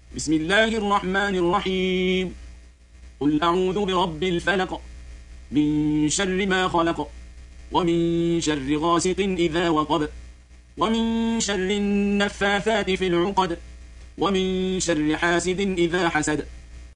بسم الله الرحمن الرحيم. قل أعوذ برب الفلق من شر ما خلق ومن شر غاسق إذا وقب ومن شر النفاثات في العقد ومن شر حاسد إذا حسد